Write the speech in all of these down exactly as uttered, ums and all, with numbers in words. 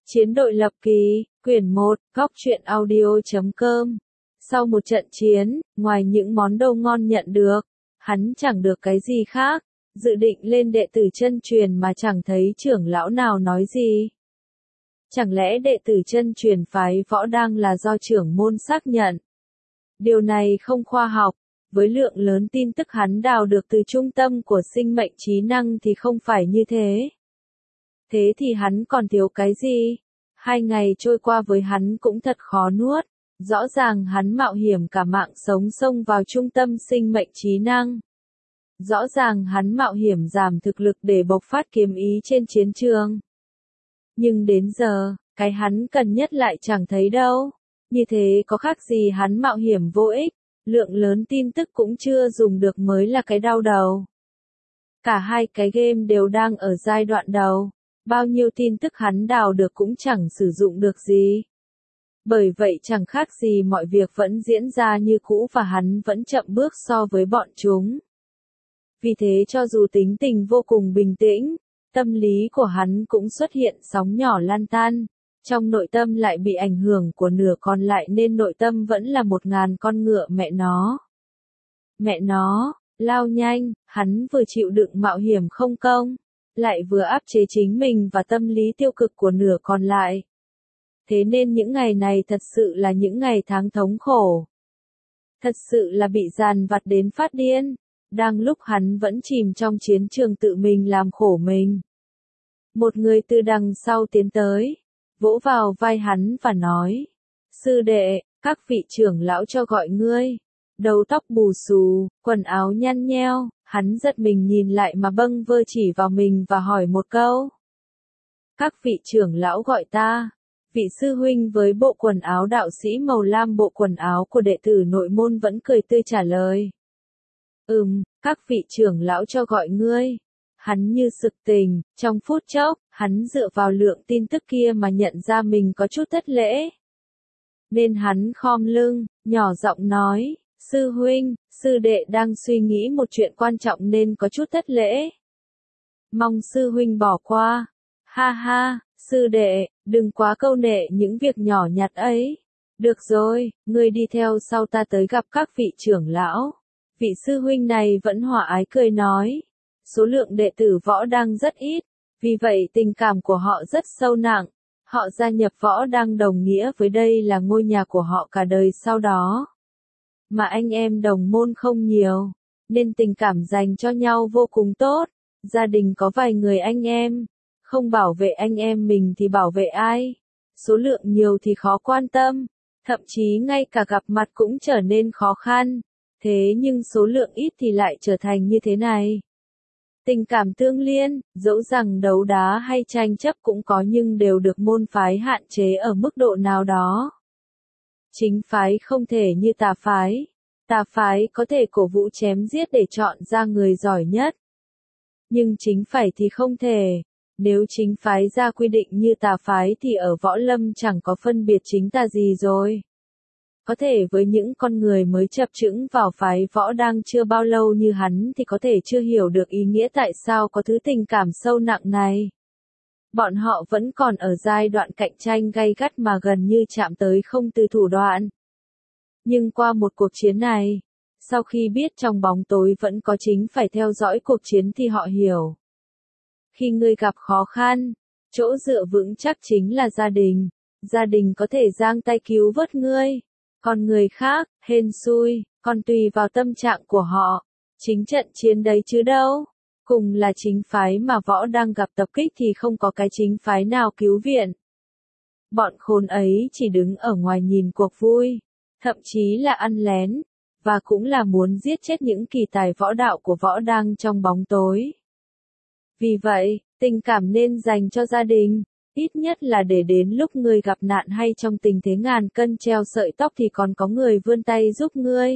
Chiến đội lập kỳ, quyển một, góc truyện audio chấm com. Sau một trận chiến, ngoài những món đồ ngon nhận được, hắn chẳng được cái gì khác, dự định lên đệ tử chân truyền mà chẳng thấy trưởng lão nào nói gì. Chẳng lẽ đệ tử chân truyền phái Võ Đăng là do trưởng môn xác nhận? Điều này không khoa học, với lượng lớn tin tức hắn đào được từ trung tâm của sinh mệnh trí năng thì không phải như thế. Thế thì hắn còn thiếu cái gì? Hai ngày trôi qua với hắn cũng thật khó nuốt. Rõ ràng hắn mạo hiểm cả mạng sống xông vào trung tâm sinh mệnh trí năng. Rõ ràng hắn mạo hiểm giảm thực lực để bộc phát kiếm ý trên chiến trường. Nhưng đến giờ, cái hắn cần nhất lại chẳng thấy đâu. Như thế có khác gì hắn mạo hiểm vô ích, lượng lớn tin tức cũng chưa dùng được mới là cái đau đầu. Cả hai cái game đều đang ở giai đoạn đầu. Bao nhiêu tin tức hắn đào được cũng chẳng sử dụng được gì. Bởi vậy chẳng khác gì mọi việc vẫn diễn ra như cũ và hắn vẫn chậm bước so với bọn chúng. Vì thế cho dù tính tình vô cùng bình tĩnh, tâm lý của hắn cũng xuất hiện sóng nhỏ lan tan. Trong nội tâm lại bị ảnh hưởng của nửa còn lại nên nội tâm vẫn là một ngàn con ngựa mẹ nó. Mẹ nó, lao nhanh, hắn vừa chịu đựng mạo hiểm không công, lại vừa áp chế chính mình và tâm lý tiêu cực của nửa còn lại. Thế nên những ngày này thật sự là những ngày tháng thống khổ. Thật sự là bị dằn vặt đến phát điên. Đang lúc hắn vẫn chìm trong chiến trường tự mình làm khổ mình. Một người từ đằng sau tiến tới, vỗ vào vai hắn và nói: Sư đệ, các vị trưởng lão cho gọi ngươi. Đầu tóc bù xù, quần áo nhăn nheo, hắn giật mình nhìn lại mà bâng vơ chỉ vào mình và hỏi một câu. Các vị trưởng lão gọi ta. Vị sư huynh với bộ quần áo đạo sĩ màu lam bộ quần áo của đệ tử nội môn vẫn cười tươi trả lời. Ừm, các vị trưởng lão cho gọi ngươi. Hắn như sực tình, trong phút chốc, hắn dựa vào lượng tin tức kia mà nhận ra mình có chút thất lễ. Nên hắn khom lưng, nhỏ giọng nói, sư huynh, sư đệ đang suy nghĩ một chuyện quan trọng nên có chút thất lễ. Mong sư huynh bỏ qua. Ha ha, sư đệ, đừng quá câu nệ những việc nhỏ nhặt ấy. Được rồi, ngươi đi theo sau ta tới gặp các vị trưởng lão. Vị sư huynh này vẫn hòa ái cười nói. Số lượng đệ tử Võ Đăng rất ít, vì vậy tình cảm của họ rất sâu nặng. Họ gia nhập Võ Đăng đồng nghĩa với đây là ngôi nhà của họ cả đời sau đó. Mà anh em đồng môn không nhiều, nên tình cảm dành cho nhau vô cùng tốt. Gia đình có vài người anh em, không bảo vệ anh em mình thì bảo vệ ai. Số lượng nhiều thì khó quan tâm, thậm chí ngay cả gặp mặt cũng trở nên khó khăn. Thế nhưng số lượng ít thì lại trở thành như thế này. Tình cảm tương liên, dẫu rằng đấu đá hay tranh chấp cũng có nhưng đều được môn phái hạn chế ở mức độ nào đó. Chính phái không thể như tà phái. Tà phái có thể cổ vũ chém giết để chọn ra người giỏi nhất. Nhưng chính phái thì không thể. Nếu chính phái ra quy định như tà phái thì ở võ lâm chẳng có phân biệt chính tà gì rồi. Có thể với những con người mới chập chững vào phái Võ Đăng chưa bao lâu như hắn thì có thể chưa hiểu được ý nghĩa tại sao có thứ tình cảm sâu nặng này. Bọn họ vẫn còn ở giai đoạn cạnh tranh gay gắt mà gần như chạm tới không từ thủ đoạn. Nhưng qua một cuộc chiến này, sau khi biết trong bóng tối vẫn có chính phải theo dõi cuộc chiến thì họ hiểu. Khi ngươi gặp khó khăn, chỗ dựa vững chắc chính là gia đình. Gia đình có thể giang tay cứu vớt ngươi. Còn người khác, hên xui, còn tùy vào tâm trạng của họ. Chính trận chiến đấy chứ đâu. Cùng là chính phái mà Võ đang gặp tập kích thì không có cái chính phái nào cứu viện. Bọn khốn ấy chỉ đứng ở ngoài nhìn cuộc vui, thậm chí là ăn lén, và cũng là muốn giết chết những kỳ tài võ đạo của Võ Đăng trong bóng tối. Vì vậy, tình cảm nên dành cho gia đình. Ít nhất là để đến lúc ngươi gặp nạn hay trong tình thế ngàn cân treo sợi tóc thì còn có người vươn tay giúp ngươi.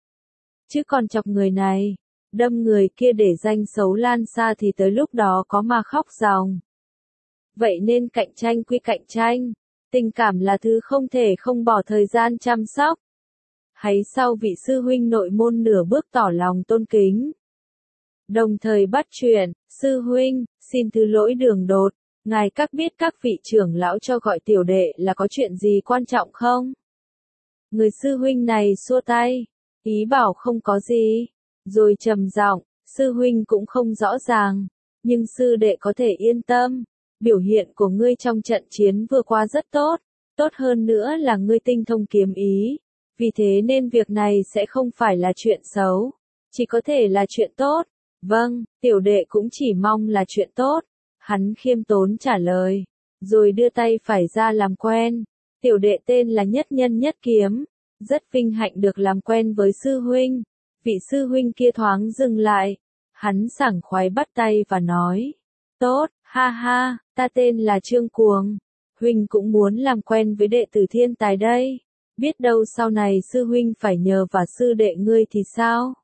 Chứ còn chọc người này, đâm người kia để danh xấu lan xa thì tới lúc đó có mà khóc ròng. Vậy nên cạnh tranh quy cạnh tranh, tình cảm là thứ không thể không bỏ thời gian chăm sóc. Hãy sau vị sư huynh nội môn nửa bước tỏ lòng tôn kính. Đồng thời bắt chuyện, sư huynh, xin thứ lỗi đường đột. Ngài các biết các vị trưởng lão cho gọi tiểu đệ là có chuyện gì quan trọng không? Người sư huynh này xua tay, ý bảo không có gì, rồi trầm giọng, sư huynh cũng không rõ ràng, nhưng sư đệ có thể yên tâm, biểu hiện của ngươi trong trận chiến vừa qua rất tốt, tốt hơn nữa là ngươi tinh thông kiếm ý, vì thế nên việc này sẽ không phải là chuyện xấu, chỉ có thể là chuyện tốt. Vâng, tiểu đệ cũng chỉ mong là chuyện tốt, hắn khiêm tốn trả lời, rồi đưa tay phải ra làm quen. Tiểu đệ tên là Nhất Nhân Nhất Kiếm, rất vinh hạnh được làm quen với sư huynh. Vị sư huynh kia thoáng dừng lại, hắn sảng khoái bắt tay và nói, tốt, ha ha, ta tên là Trương Cuồng, huynh cũng muốn làm quen với đệ tử thiên tài đây, biết đâu sau này sư huynh phải nhờ và sư đệ ngươi thì sao?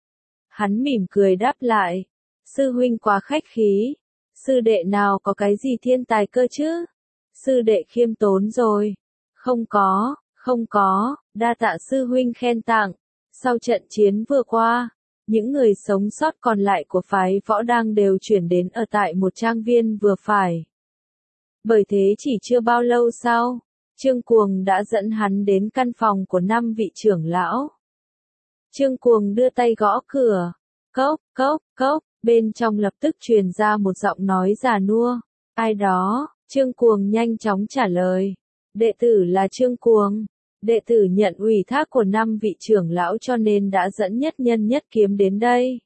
Hắn mỉm cười đáp lại, sư huynh quá khách khí, sư đệ nào có cái gì thiên tài cơ chứ? Sư đệ khiêm tốn rồi, không có, không có, đa tạ sư huynh khen tặng. Sau trận chiến vừa qua, những người sống sót còn lại của phái võ đang đều chuyển đến ở tại một trang viên vừa phải. Bởi thế chỉ chưa bao lâu sau, Trương Cuồng đã dẫn hắn đến căn phòng của năm vị trưởng lão. Trương Cuồng đưa tay gõ cửa, cốc, cốc, cốc, bên trong lập tức truyền ra một giọng nói già nua. Ai đó? Trương Cuồng nhanh chóng trả lời. Đệ tử là Trương Cuồng. Đệ tử nhận ủy thác của năm vị trưởng lão cho nên đã dẫn Nhất Nhân Nhất Kiếm đến đây.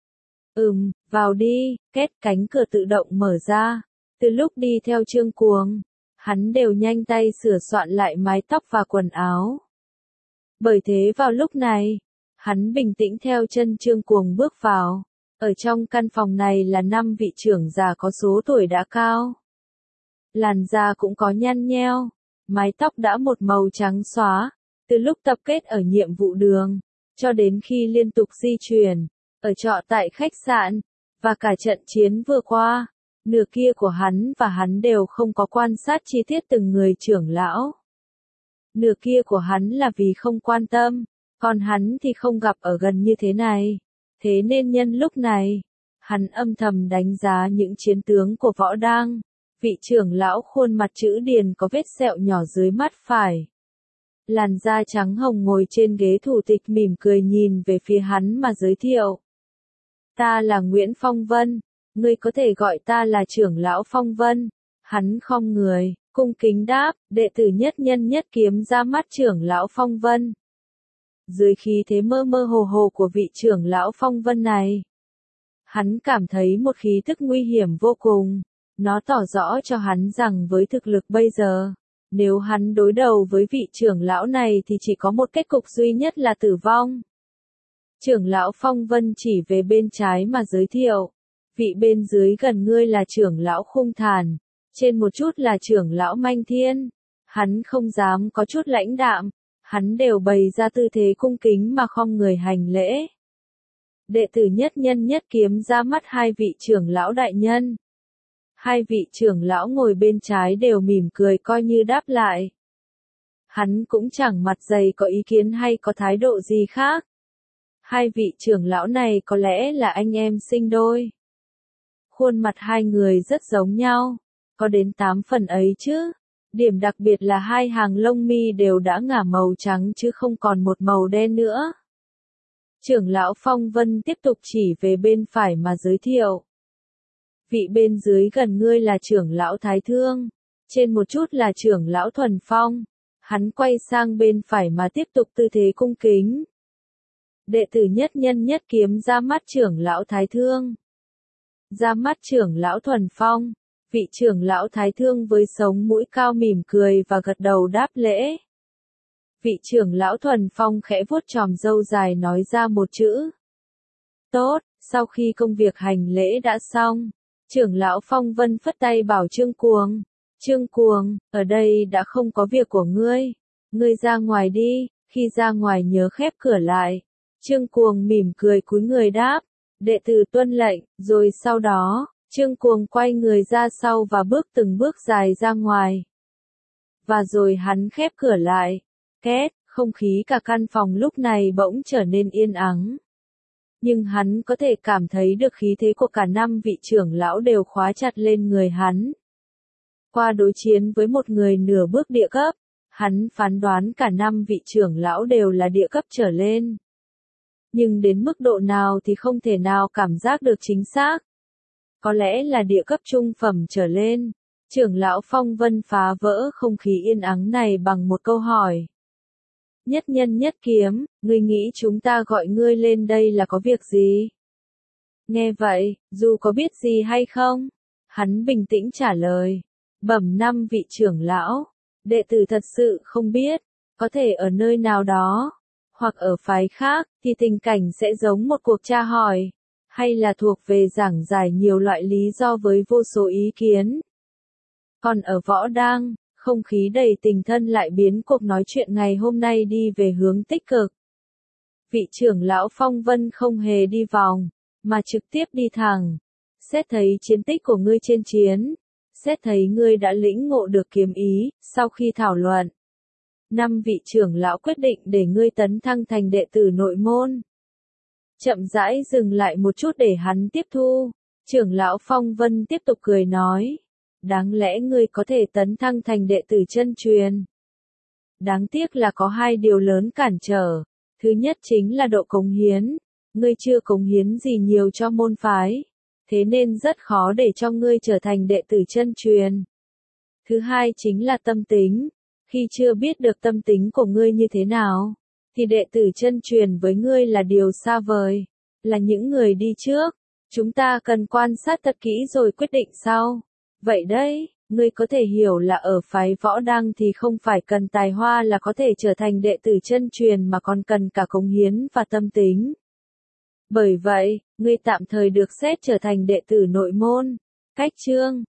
Ừm, vào đi, két cánh cửa tự động mở ra. Từ lúc đi theo Trương Cuồng, hắn đều nhanh tay sửa soạn lại mái tóc và quần áo. Bởi thế vào lúc này, hắn bình tĩnh theo chân Trương Cuồng bước vào. Ở trong căn phòng này là năm vị trưởng già có số tuổi đã cao. Làn da cũng có nhăn nheo, mái tóc đã một màu trắng xóa, từ lúc tập kết ở nhiệm vụ đường, cho đến khi liên tục di chuyển, ở trọ tại khách sạn, và cả trận chiến vừa qua, nửa kia của hắn và hắn đều không có quan sát chi tiết từng người trưởng lão. Nửa kia của hắn là vì không quan tâm, còn hắn thì không gặp ở gần như thế này. Thế nên nhân lúc này, hắn âm thầm đánh giá những chiến tướng của võ đang. Vị trưởng lão khuôn mặt chữ điền có vết sẹo nhỏ dưới mắt phải. Làn da trắng hồng ngồi trên ghế thủ tịch mỉm cười nhìn về phía hắn mà giới thiệu. Ta là Nguyễn Phong Vân, ngươi có thể gọi ta là trưởng lão Phong Vân. Hắn khom người, cung kính đáp, đệ tử Nhất Nhân Nhất Kiếm ra mắt trưởng lão Phong Vân. Dưới khí thế mơ mơ hồ hồ của vị trưởng lão Phong Vân này, hắn cảm thấy một khí tức nguy hiểm vô cùng. Nó tỏ rõ cho hắn rằng với thực lực bây giờ, nếu hắn đối đầu với vị trưởng lão này thì chỉ có một kết cục duy nhất là tử vong. Trưởng lão Phong Vân chỉ về bên trái mà giới thiệu. Vị bên dưới gần ngươi là trưởng lão Khung Thản, trên một chút là trưởng lão Manh Thiên. Hắn không dám có chút lãnh đạm, hắn đều bày ra tư thế cung kính mà khom người hành lễ. Đệ tử Nhất Nhân Nhất Kiếm ra mắt hai vị trưởng lão đại nhân. Hai vị trưởng lão ngồi bên trái đều mỉm cười coi như đáp lại. Hắn cũng chẳng mặt dày có ý kiến hay có thái độ gì khác. Hai vị trưởng lão này có lẽ là anh em sinh đôi. Khuôn mặt hai người rất giống nhau, có đến tám phần ấy chứ. Điểm đặc biệt là hai hàng lông mi đều đã ngả màu trắng chứ không còn một màu đen nữa. Trưởng lão Phong Vân tiếp tục chỉ về bên phải mà giới thiệu. Vị bên dưới gần ngươi là trưởng lão Thái Thương, trên một chút là trưởng lão Thuần Phong. Hắn quay sang bên phải mà tiếp tục tư thế cung kính. Đệ tử Nhất Nhân Nhất Kiếm ra mắt trưởng lão Thái Thương. Ra mắt trưởng lão Thuần Phong, vị trưởng lão Thái Thương với sống mũi cao mỉm cười và gật đầu đáp lễ. Vị trưởng lão Thuần Phong khẽ vuốt chòm râu dài nói ra một chữ. Tốt, sau khi công việc hành lễ đã xong, trưởng lão Phong Vân phất tay bảo Trương Cuồng. Trương Cuồng, ở đây đã không có việc của ngươi. Ngươi ra ngoài đi, khi ra ngoài nhớ khép cửa lại. Trương Cuồng mỉm cười cúi người đáp. Đệ tử tuân lệnh, rồi sau đó, Trương Cuồng quay người ra sau và bước từng bước dài ra ngoài. Và rồi hắn khép cửa lại. Két, không khí cả căn phòng lúc này bỗng trở nên yên ắng. Nhưng hắn có thể cảm thấy được khí thế của cả năm vị trưởng lão đều khóa chặt lên người hắn. qua đối chiến với một người nửa bước địa cấp, hắn phán đoán cả năm vị trưởng lão đều là địa cấp trở lên. Nhưng đến mức độ nào thì không thể nào cảm giác được chính xác. Có lẽ là địa cấp trung phẩm trở lên. Trưởng lão Phong Vân phá vỡ không khí yên ắng này bằng một câu hỏi. Nhất nhân nhất kiếm, ngươi nghĩ chúng ta gọi ngươi lên đây là có việc gì? Nghe vậy, dù có biết gì hay không? Hắn bình tĩnh trả lời. Bẩm năm vị trưởng lão, đệ tử thật sự không biết, có thể ở nơi nào đó, hoặc ở phái khác, thì tình cảnh sẽ giống một cuộc tra hỏi, hay là thuộc về giảng giải nhiều loại lý do với vô số ý kiến. Còn ở Võ Đang, không khí đầy tình thân lại biến cuộc nói chuyện ngày hôm nay đi về hướng tích cực. Vị trưởng lão Phong Vân không hề đi vòng, mà trực tiếp đi thẳng. Xét thấy chiến tích của ngươi trên chiến, xét thấy ngươi đã lĩnh ngộ được kiếm ý, sau khi thảo luận. Năm vị trưởng lão quyết định để ngươi tấn thăng thành đệ tử nội môn. Chậm rãi dừng lại một chút để hắn tiếp thu. Trưởng lão Phong Vân tiếp tục cười nói. Đáng lẽ ngươi có thể tấn thăng thành đệ tử chân truyền. Đáng tiếc là có hai điều lớn cản trở. Thứ nhất chính là độ cống hiến. Ngươi chưa cống hiến gì nhiều cho môn phái. Thế nên rất khó để cho ngươi trở thành đệ tử chân truyền. Thứ hai chính là tâm tính. Khi chưa biết được tâm tính của ngươi như thế nào, thì đệ tử chân truyền với ngươi là điều xa vời, là những người đi trước. Chúng ta cần quan sát thật kỹ rồi quyết định sau. Vậy đấy, ngươi có thể hiểu là ở phái Võ Đăng thì không phải cần tài hoa là có thể trở thành đệ tử chân truyền mà còn cần cả cống hiến và tâm tính. Bởi vậy, ngươi tạm thời được xét trở thành đệ tử nội môn. Cách chương